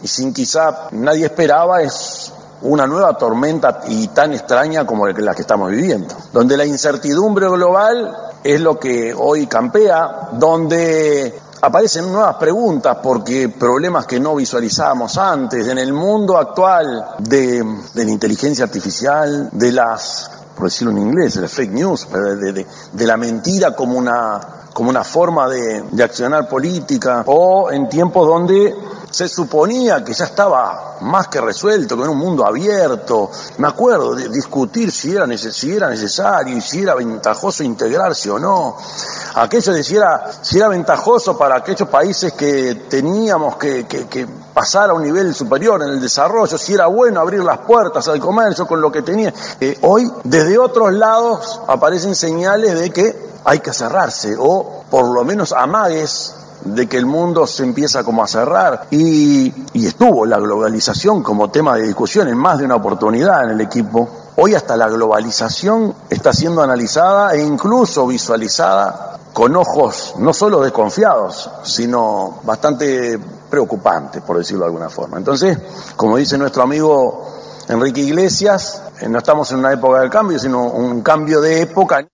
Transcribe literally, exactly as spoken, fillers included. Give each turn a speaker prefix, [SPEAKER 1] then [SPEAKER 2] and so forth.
[SPEAKER 1] y sin quizá nadie esperaba es una nueva tormenta y tan extraña como la que estamos viviendo, donde la incertidumbre global es lo que hoy campea, donde aparecen nuevas preguntas porque problemas que no visualizábamos antes, en el mundo actual de, de la inteligencia artificial, de las, por decirlo en inglés, de fake news, de, de, de la mentira como una, como una forma de, de accionar política, o en tiempos donde se suponía que ya estaba más que resuelto, que era un mundo abierto. Me acuerdo de discutir si era, neces- si era necesario y si era ventajoso integrarse o no. Aquello de si era, si era ventajoso para aquellos países que teníamos que, que, que pasar a un nivel superior en el desarrollo, si era bueno abrir las puertas al comercio con lo que tenía. Eh, hoy, desde otros lados, aparecen señales de que hay que cerrarse, o por lo menos amagues de que el mundo se empieza como a cerrar, y, y estuvo la globalización como tema de discusión en más de una oportunidad en el equipo. Hoy hasta la globalización está siendo analizada e incluso visualizada con ojos no solo desconfiados, sino bastante preocupantes, por decirlo de alguna forma. Entonces, como dice nuestro amigo Enrique Iglesias, no estamos en una época de cambio, sino un cambio de época.